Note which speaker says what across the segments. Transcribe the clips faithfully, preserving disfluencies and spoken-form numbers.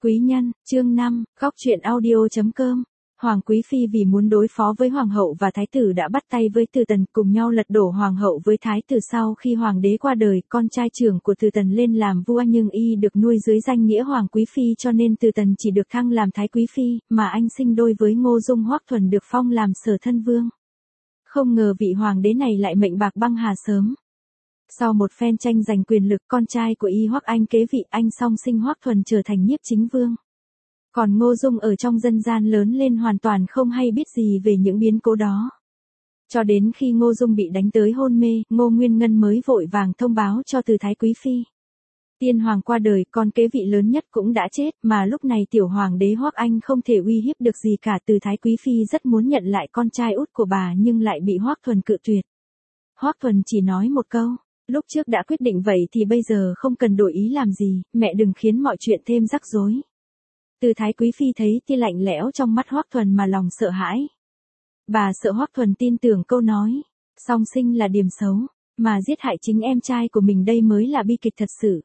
Speaker 1: Quý nhân, chương năm, góc truyện audio.com. Hoàng Quý Phi vì muốn đối phó với Hoàng hậu và Thái tử đã bắt tay với Từ Tần cùng nhau lật đổ Hoàng hậu với Thái tử. Sau khi Hoàng đế qua đời, con trai trưởng của Từ Tần lên làm vua nhưng y được nuôi dưới danh nghĩa Hoàng Quý Phi cho nên Từ Tần chỉ được thăng làm Thái Quý Phi, mà anh sinh đôi với Ngô Dung Hoắc Thuần được phong làm Sở Thân Vương. Không ngờ vị Hoàng đế này lại mệnh bạc băng hà sớm. Sau một phen tranh giành quyền lực, con trai của y Hoắc Anh kế vị, anh song sinh Hoắc Thuần trở thành nhiếp chính vương. Còn Ngô Dung ở trong dân gian lớn lên hoàn toàn không hay biết gì về những biến cố đó. Cho đến khi Ngô Dung bị đánh tới hôn mê, Ngô Nguyên Ngân mới vội vàng thông báo cho Từ Thái Quý Phi. Tiên hoàng qua đời, con kế vị lớn nhất cũng đã chết, mà lúc này tiểu hoàng đế Hoắc Anh không thể uy hiếp được gì cả. Từ Thái Quý Phi rất muốn nhận lại con trai út của bà nhưng lại bị Hoắc Thuần cự tuyệt. Hoắc Thuần chỉ nói một câu, lúc trước đã quyết định vậy thì bây giờ không cần đổi ý làm gì, mẹ đừng khiến mọi chuyện thêm rắc rối. Từ Thái Quý Phi thấy tia lạnh lẽo trong mắt Hoắc Thuần mà lòng sợ hãi. Bà sợ Hoắc Thuần tin tưởng câu nói, song sinh là điểm xấu, mà giết hại chính em trai của mình đây mới là bi kịch thật sự.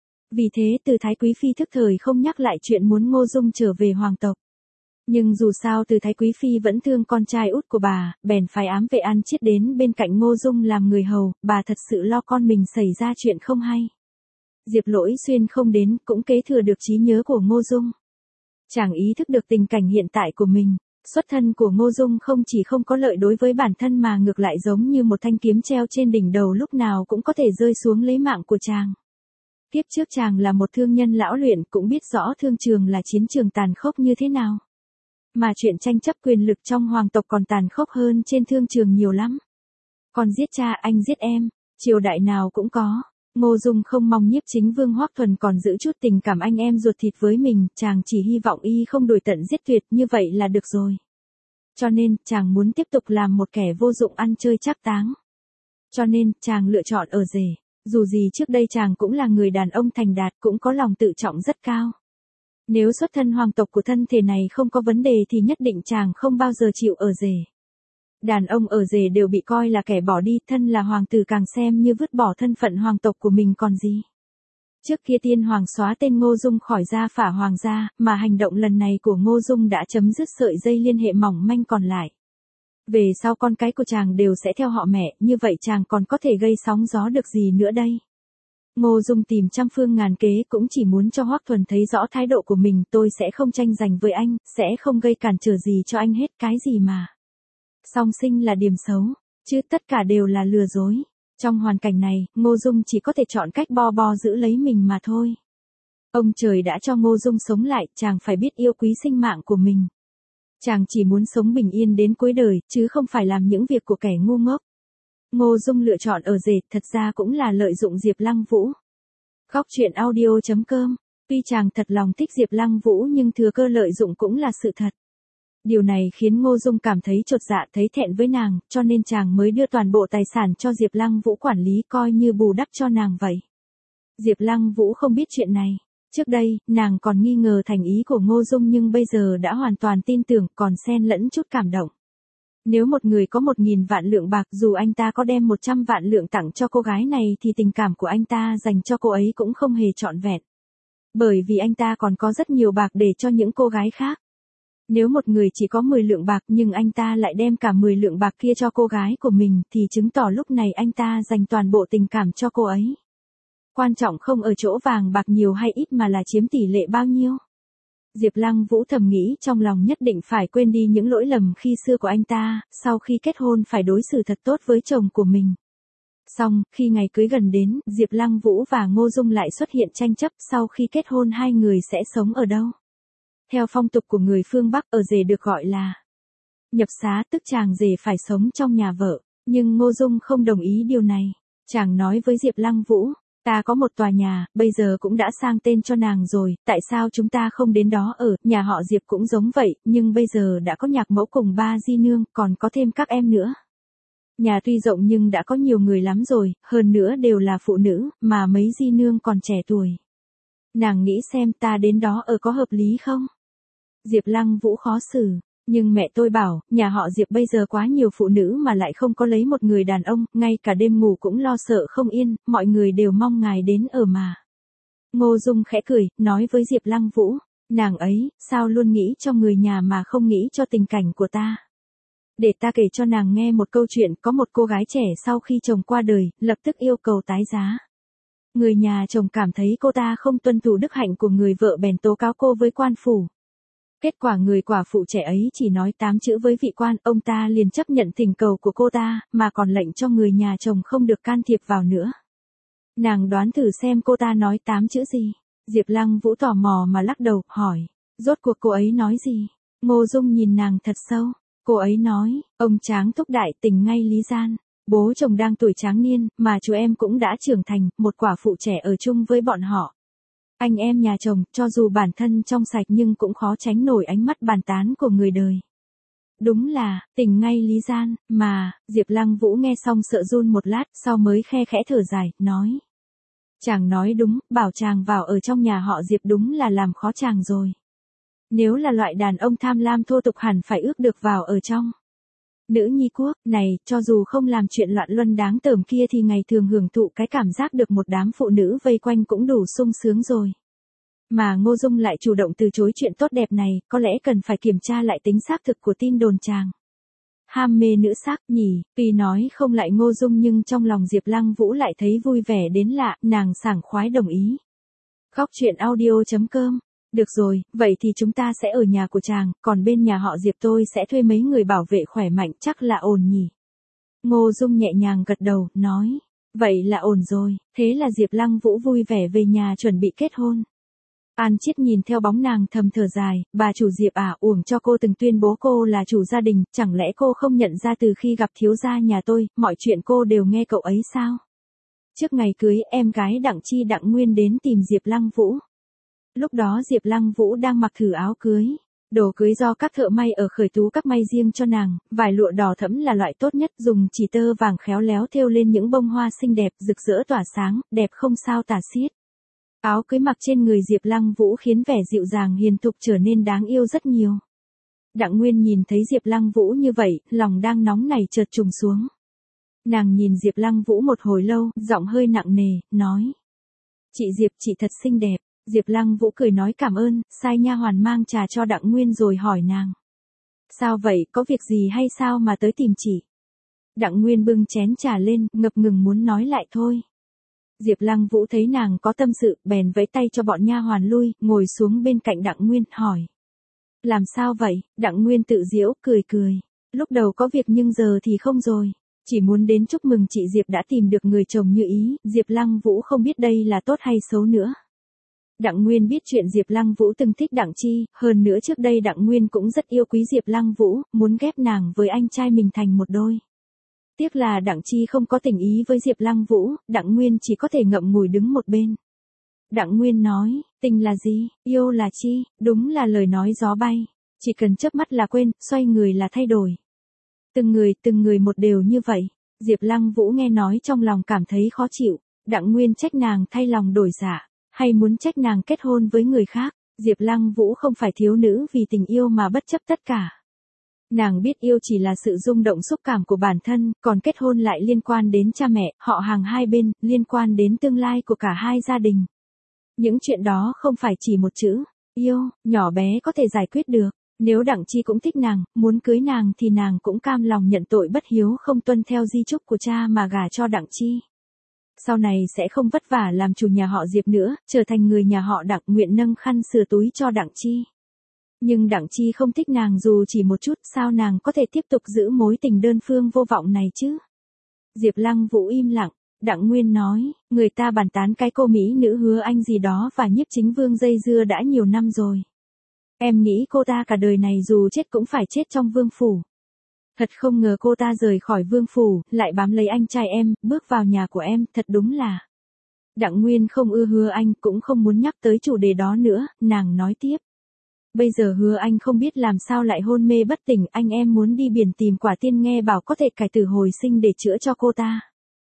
Speaker 1: Vì thế Từ Thái Quý Phi thức thời không nhắc lại chuyện muốn Ngô Dung trở về hoàng tộc. Nhưng dù sao Từ Thái Quý Phi vẫn thương con trai út của bà, bèn phái ám vệ An Chiết đến bên cạnh Ngô Dung làm người hầu, bà thật sự lo con mình xảy ra chuyện không hay. Diệp Lỗi Xuyên không đến, cũng kế thừa được trí nhớ của Ngô Dung. Chàng ý thức được tình cảnh hiện tại của mình, xuất thân của Ngô Dung không chỉ không có lợi đối với bản thân mà ngược lại giống như một thanh kiếm treo trên đỉnh đầu lúc nào cũng có thể rơi xuống lấy mạng của chàng. Kiếp trước chàng là một thương nhân lão luyện cũng biết rõ thương trường là chiến trường tàn khốc như thế nào. Mà chuyện tranh chấp quyền lực trong hoàng tộc còn tàn khốc hơn trên thương trường nhiều lắm. Con giết cha, anh giết em, triều đại nào cũng có. Ngô Dung không mong nhiếp chính vương Hoắc Thuần còn giữ chút tình cảm anh em ruột thịt với mình, chàng chỉ hy vọng y không đuổi tận giết tuyệt, như vậy là được rồi. Cho nên, chàng muốn tiếp tục làm một kẻ vô dụng ăn chơi trác táng. Cho nên, chàng lựa chọn ở rể. Dù gì trước đây chàng cũng là người đàn ông thành đạt, cũng có lòng tự trọng rất cao. Nếu xuất thân hoàng tộc của thân thể này không có vấn đề thì nhất định chàng không bao giờ chịu ở rể. Đàn ông ở rể đều bị coi là kẻ bỏ đi, thân là hoàng tử càng xem như vứt bỏ thân phận hoàng tộc của mình còn gì. Trước kia tiên hoàng xóa tên Ngô Dung khỏi gia phả hoàng gia, mà hành động lần này của Ngô Dung đã chấm dứt sợi dây liên hệ mỏng manh còn lại. Về sau con cái của chàng đều sẽ theo họ mẹ, như vậy chàng còn có thể gây sóng gió được gì nữa đây. Ngô Dung tìm trăm phương ngàn kế cũng chỉ muốn cho Hoắc Thuần thấy rõ thái độ của mình, tôi sẽ không tranh giành với anh, sẽ không gây cản trở gì cho anh hết, cái gì mà. Song sinh là điểm xấu, chứ tất cả đều là lừa dối. Trong hoàn cảnh này, Ngô Dung chỉ có thể chọn cách bo bo giữ lấy mình mà thôi. Ông trời đã cho Ngô Dung sống lại, chàng phải biết yêu quý sinh mạng của mình. Chàng chỉ muốn sống bình yên đến cuối đời, chứ không phải làm những việc của kẻ ngu ngốc. Ngô Dung lựa chọn ở rể, thật ra cũng là lợi dụng Diệp Lăng Vũ. Góc truyện audio.com. Tuy chàng thật lòng thích Diệp Lăng Vũ nhưng thừa cơ lợi dụng cũng là sự thật. Điều này khiến Ngô Dung cảm thấy chột dạ, thấy thẹn với nàng, cho nên chàng mới đưa toàn bộ tài sản cho Diệp Lăng Vũ quản lý, coi như bù đắp cho nàng vậy. Diệp Lăng Vũ không biết chuyện này. Trước đây, nàng còn nghi ngờ thành ý của Ngô Dung nhưng bây giờ đã hoàn toàn tin tưởng, còn xen lẫn chút cảm động. Nếu một người có một nghìn vạn lượng bạc, dù anh ta có đem một trăm vạn lượng tặng cho cô gái này thì tình cảm của anh ta dành cho cô ấy cũng không hề trọn vẹn. Bởi vì anh ta còn có rất nhiều bạc để cho những cô gái khác. Nếu một người chỉ có mười lượng bạc nhưng anh ta lại đem cả mười lượng bạc kia cho cô gái của mình thì chứng tỏ lúc này anh ta dành toàn bộ tình cảm cho cô ấy. Quan trọng không ở chỗ vàng bạc nhiều hay ít mà là chiếm tỷ lệ bao nhiêu. Diệp Lăng Vũ thầm nghĩ trong lòng nhất định phải quên đi những lỗi lầm khi xưa của anh ta, sau khi kết hôn phải đối xử thật tốt với chồng của mình. Xong, khi ngày cưới gần đến, Diệp Lăng Vũ và Ngô Dung lại xuất hiện tranh chấp, sau khi kết hôn hai người sẽ sống ở đâu. Theo phong tục của người phương Bắc, ở rể được gọi là nhập xá, tức chàng rể phải sống trong nhà vợ, nhưng Ngô Dung không đồng ý điều này. Chàng nói với Diệp Lăng Vũ, ta có một tòa nhà, bây giờ cũng đã sang tên cho nàng rồi, tại sao chúng ta không đến đó ở, nhà họ Diệp cũng giống vậy, nhưng bây giờ đã có nhạc mẫu cùng ba di nương, còn có thêm các em nữa. Nhà tuy rộng nhưng đã có nhiều người lắm rồi, hơn nữa đều là phụ nữ, mà mấy di nương còn trẻ tuổi. Nàng nghĩ xem ta đến đó ở có hợp lý không? Diệp Lăng Vũ khó xử, nhưng mẹ tôi bảo, nhà họ Diệp bây giờ quá nhiều phụ nữ mà lại không có lấy một người đàn ông, ngay cả đêm ngủ cũng lo sợ không yên, mọi người đều mong ngài đến ở mà. Ngô Dung khẽ cười, nói với Diệp Lăng Vũ, Nàng ấy, sao luôn nghĩ cho người nhà mà không nghĩ cho tình cảnh của ta. Để ta kể cho nàng nghe một câu chuyện, có một cô gái trẻ sau khi chồng qua đời, lập tức yêu cầu tái giá. Người nhà chồng cảm thấy cô ta không tuân thủ đức hạnh của người vợ bèn tố cáo cô với quan phủ. Kết quả người quả phụ trẻ ấy chỉ nói tám chữ với vị quan, ông ta liền chấp nhận thỉnh cầu của cô ta, mà còn lệnh cho người nhà chồng không được can thiệp vào nữa. Nàng đoán thử xem cô ta nói tám chữ gì. Diệp Lăng Vũ tò mò mà lắc đầu, hỏi, rốt cuộc cô ấy nói gì? Ngô Dung nhìn nàng thật sâu, cô ấy nói, ông Tráng thúc đại tình ngay lý gian. Bố chồng đang tuổi tráng niên, mà chú em cũng đã trưởng thành, một quả phụ trẻ ở chung với bọn họ. Anh em nhà chồng, cho dù bản thân trong sạch nhưng cũng khó tránh nổi ánh mắt bàn tán của người đời. Đúng là, tình ngay lý gian, mà, Diệp Lăng Vũ nghe xong sợ run một lát, sau mới khe khẽ thở dài, nói. Chàng nói đúng, bảo chàng vào ở trong nhà họ Diệp đúng là làm khó chàng rồi. Nếu là loại đàn ông tham lam thô tục hẳn phải ước được vào ở trong. Nữ nhi quốc, này, cho dù không làm chuyện loạn luân đáng tởm kia thì ngày thường hưởng thụ cái cảm giác được một đám phụ nữ vây quanh cũng đủ sung sướng rồi. Mà Ngô Dung lại chủ động từ chối chuyện tốt đẹp này, có lẽ cần phải kiểm tra lại tính xác thực của tin đồn chàng. Ham mê nữ sắc nhỉ, tuy nói không lại Ngô Dung nhưng trong lòng Diệp Lăng Vũ lại thấy vui vẻ đến lạ, nàng sảng khoái đồng ý. Khóc chuyện audio chấm com. Được rồi, vậy thì chúng ta sẽ ở nhà của chàng, còn bên nhà họ Diệp tôi sẽ thuê mấy người bảo vệ khỏe mạnh, chắc là ổn nhỉ. Ngô Dung nhẹ nhàng gật đầu, nói, vậy là ổn rồi, thế là Diệp Lăng Vũ vui vẻ về nhà chuẩn bị kết hôn. An Chiết nhìn theo bóng nàng thầm thở dài, bà chủ Diệp à, uổng cho cô từng tuyên bố cô là chủ gia đình, chẳng lẽ cô không nhận ra từ khi gặp thiếu gia nhà tôi, mọi chuyện cô đều nghe cậu ấy sao? Trước ngày cưới, em gái Đặng Chi Đặng Nguyên đến tìm Diệp Lăng Vũ. Lúc đó Diệp Lăng Vũ đang mặc thử áo cưới. Đồ cưới do các thợ may ở Khởi Tú các may riêng cho nàng, vải lụa đỏ thẫm là loại tốt nhất, dùng chỉ tơ vàng khéo léo thêu lên những bông hoa xinh đẹp, rực rỡ tỏa sáng, đẹp không sao tả xiết. Áo cưới mặc trên người Diệp Lăng Vũ khiến vẻ dịu dàng hiền thục trở nên đáng yêu rất nhiều. Đặng Nguyên nhìn thấy Diệp Lăng Vũ như vậy, lòng đang nóng nảy chợt trùng xuống. Nàng nhìn Diệp Lăng Vũ một hồi lâu, giọng hơi nặng nề, nói. Chị Diệp, chị thật xinh đẹp. Diệp Lăng Vũ cười nói cảm ơn, sai nha hoàn mang trà cho Đặng Nguyên rồi hỏi nàng. Sao vậy, có việc gì hay sao mà tới tìm chị? Đặng Nguyên bưng chén trà lên, ngập ngừng muốn nói lại thôi. Diệp Lăng Vũ thấy nàng có tâm sự, bèn vẫy tay cho bọn nha hoàn lui, ngồi xuống bên cạnh Đặng Nguyên, hỏi. Làm sao vậy? Đặng Nguyên tự giễu, cười cười. Lúc đầu có việc nhưng giờ thì không rồi. Chỉ muốn đến chúc mừng chị Diệp đã tìm được người chồng như ý, Diệp Lăng Vũ không biết đây là tốt hay xấu nữa. Đặng Nguyên biết chuyện Diệp Lăng Vũ từng thích Đặng Chi, hơn nữa trước đây Đặng Nguyên cũng rất yêu quý Diệp Lăng Vũ, muốn ghép nàng với anh trai mình thành một đôi. Tiếc là Đặng Chi không có tình ý với Diệp Lăng Vũ, Đặng Nguyên chỉ có thể ngậm ngùi đứng một bên. Đặng Nguyên nói, tình là gì, yêu là chi, đúng là lời nói gió bay, chỉ cần chớp mắt là quên, xoay người là thay đổi. Từng người, từng người một đều như vậy. Diệp Lăng Vũ nghe nói trong lòng cảm thấy khó chịu, Đặng Nguyên trách nàng thay lòng đổi dạ, hay muốn trách nàng kết hôn với người khác. Diệp Lăng Vũ không phải thiếu nữ vì tình yêu mà bất chấp tất cả. Nàng biết yêu chỉ là sự rung động xúc cảm của bản thân, còn kết hôn lại liên quan đến cha mẹ, họ hàng hai bên, liên quan đến tương lai của cả hai gia đình. Những chuyện đó không phải chỉ một chữ, yêu, nhỏ bé có thể giải quyết được. Nếu Đặng Chi cũng thích nàng, muốn cưới nàng thì nàng cũng cam lòng nhận tội bất hiếu không tuân theo di chúc của cha mà gả cho Đặng Chi. Sau này sẽ không vất vả làm chủ nhà họ Diệp nữa, trở thành người nhà họ Đặng, nguyện nâng khăn sửa túi cho Đặng Chi. Nhưng Đặng Chi không thích nàng dù chỉ một chút, sao nàng có thể tiếp tục giữ mối tình đơn phương vô vọng này chứ? Diệp Lăng Vũ im lặng, Đặng Nguyên nói, người ta bàn tán cái cô mỹ nữ Hứa Anh gì đó và Nhiếp Chính Vương dây dưa đã nhiều năm rồi. Em nghĩ cô ta cả đời này dù chết cũng phải chết trong vương phủ. Thật không ngờ cô ta rời khỏi vương phủ, lại bám lấy anh trai em, bước vào nhà của em, thật đúng là. Đặng Nguyên không ưa Hứa Anh, cũng không muốn nhắc tới chủ đề đó nữa, nàng nói tiếp. Bây giờ Hứa Anh không biết làm sao lại hôn mê bất tỉnh, anh em muốn đi biển tìm quả tiên nghe bảo có thể cải tử hồi sinh để chữa cho cô ta.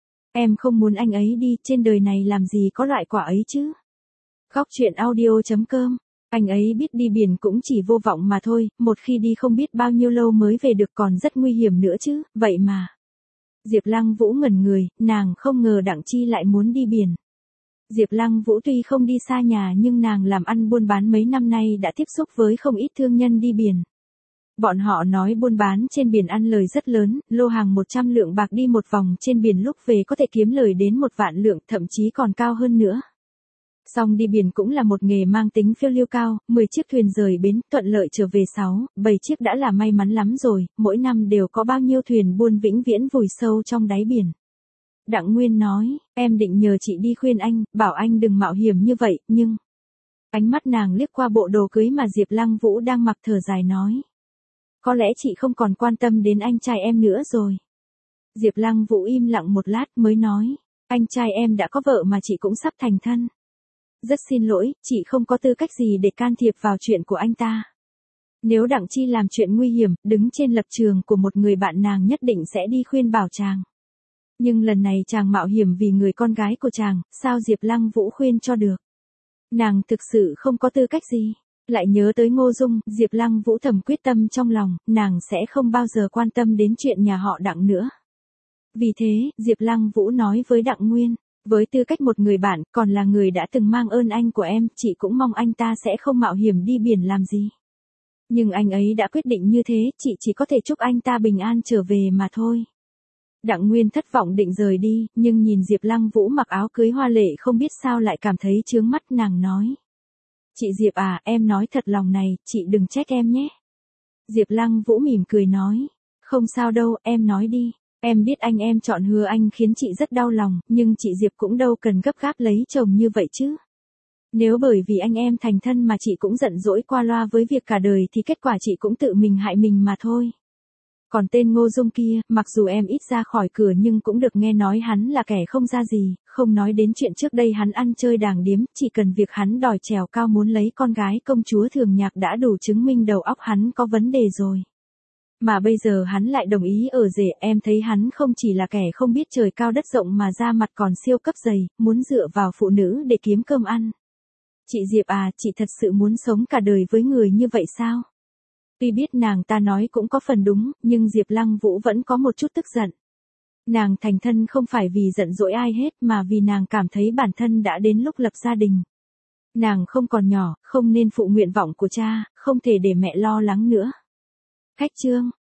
Speaker 1: Em không muốn anh ấy đi, trên đời này làm gì có loại quả ấy chứ. Khóc chuyện audio chấm com. Anh ấy biết đi biển cũng chỉ vô vọng mà thôi, một khi đi không biết bao nhiêu lâu mới về được, còn rất nguy hiểm nữa chứ, vậy mà. Diệp Lăng Vũ ngẩn người, nàng không ngờ Đặng Chi lại muốn đi biển. Diệp Lăng Vũ tuy không đi xa nhà nhưng nàng làm ăn buôn bán mấy năm nay đã tiếp xúc với không ít thương nhân đi biển. Bọn họ nói buôn bán trên biển ăn lời rất lớn, lô hàng một trăm lượng bạc đi một vòng trên biển lúc về có thể kiếm lời đến một vạn lượng, thậm chí còn cao hơn nữa. Song đi biển cũng là một nghề mang tính phiêu lưu cao, mười chiếc thuyền rời bến, thuận lợi trở về sáu, bảy chiếc đã là may mắn lắm rồi, mỗi năm đều có bao nhiêu thuyền buôn vĩnh viễn vùi sâu trong đáy biển. Đặng Nguyên nói, em định nhờ chị đi khuyên anh, bảo anh đừng mạo hiểm như vậy, nhưng... Ánh mắt nàng liếc qua bộ đồ cưới mà Diệp Lăng Vũ đang mặc thở dài nói. Có lẽ chị không còn quan tâm đến anh trai em nữa rồi. Diệp Lăng Vũ im lặng một lát mới nói, anh trai em đã có vợ mà chị cũng sắp thành thân. Rất xin lỗi, chị không có tư cách gì để can thiệp vào chuyện của anh ta. Nếu Đặng Chi làm chuyện nguy hiểm, đứng trên lập trường của một người bạn nàng nhất định sẽ đi khuyên bảo chàng. Nhưng lần này chàng mạo hiểm vì người con gái của chàng, sao Diệp Lăng Vũ khuyên cho được? Nàng thực sự không có tư cách gì. Lại nhớ tới Ngô Dung, Diệp Lăng Vũ thầm quyết tâm trong lòng, nàng sẽ không bao giờ quan tâm đến chuyện nhà họ Đặng nữa. Vì thế, Diệp Lăng Vũ nói với Đặng Nguyên, với tư cách một người bạn, còn là người đã từng mang ơn anh của em, chị cũng mong anh ta sẽ không mạo hiểm đi biển làm gì. Nhưng anh ấy đã quyết định như thế, chị chỉ có thể chúc anh ta bình an trở về mà thôi. Đặng Nguyên thất vọng định rời đi, nhưng nhìn Diệp Lăng Vũ mặc áo cưới hoa lệ không biết sao lại cảm thấy chướng mắt, nàng nói. Chị Diệp à, em nói thật lòng này, chị đừng trách em nhé. Diệp Lăng Vũ mỉm cười nói, không sao đâu, em nói đi. Em biết anh em chọn Hứa Anh khiến chị rất đau lòng, nhưng chị Diệp cũng đâu cần gấp gáp lấy chồng như vậy chứ. Nếu bởi vì anh em thành thân mà chị cũng giận dỗi qua loa với việc cả đời thì kết quả chị cũng tự mình hại mình mà thôi. Còn tên Ngô Dung kia, mặc dù em ít ra khỏi cửa nhưng cũng được nghe nói hắn là kẻ không ra gì, không nói đến chuyện trước đây hắn ăn chơi đàng điếm, chỉ cần việc hắn đòi trèo cao muốn lấy con gái công chúa Thường Nhạc đã đủ chứng minh đầu óc hắn có vấn đề rồi. Mà bây giờ hắn lại đồng ý ở rể, em thấy hắn không chỉ là kẻ không biết trời cao đất rộng mà da mặt còn siêu cấp dày, muốn dựa vào phụ nữ để kiếm cơm ăn. Chị Diệp à, chị thật sự muốn sống cả đời với người như vậy sao? Tuy biết nàng ta nói cũng có phần đúng, nhưng Diệp Lăng Vũ vẫn có một chút tức giận. Nàng thành thân không phải vì giận dỗi ai hết mà vì nàng cảm thấy bản thân đã đến lúc lập gia đình. Nàng không còn nhỏ, không nên phụ nguyện vọng của cha, không thể để mẹ lo lắng nữa. Khách chương